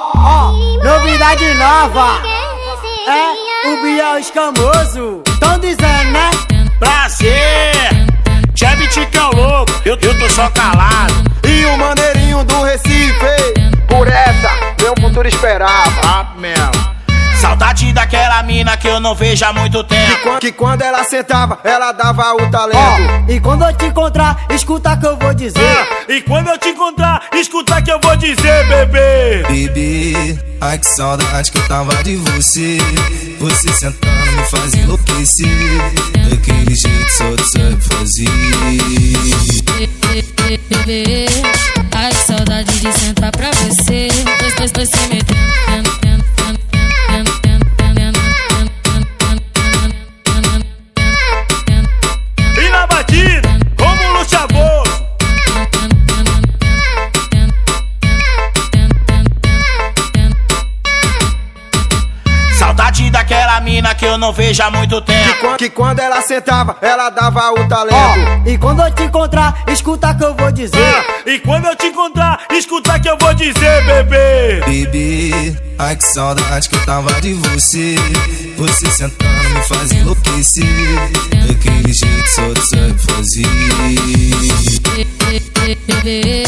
Ó, novidade nova. É o Biel Escamoso. Tão dizendo, né? Prazer, Chevy Ticão louco, eu tô só calado. E o maneirinho do Recife, por essa, meu futuro esperava. Ah, mesmo. Saudade daquela mina que eu não vejo há muito tempo. Que quando ela sentava, ela dava o talento. Ó, e quando eu te encontrar, escuta que eu vou dizer. E quando eu te encontrar, escuta que eu vou dizer, bebê. Bebê, ai que saudade que eu tava de você. Você sentando me faz enlouquecer. Daquele jeito só tu sabe fazer. Bebê, ai que saudade de sentar pra você. Depois se metendo. E na batida, como um luxavoso. Saudade daquela mina que eu não vejo há muito tempo. Que quando ela sentava, ela dava o talento. Ó, e quando eu te encontrar, escuta que eu vou dizer. E quando eu te encontrar, escuta que eu vou dizer, bebê. Bebê, ai que saudade que eu tava de você. Você sentando me faz enlouquecer. Daquele jeito só tu sabe fazer. Bebê,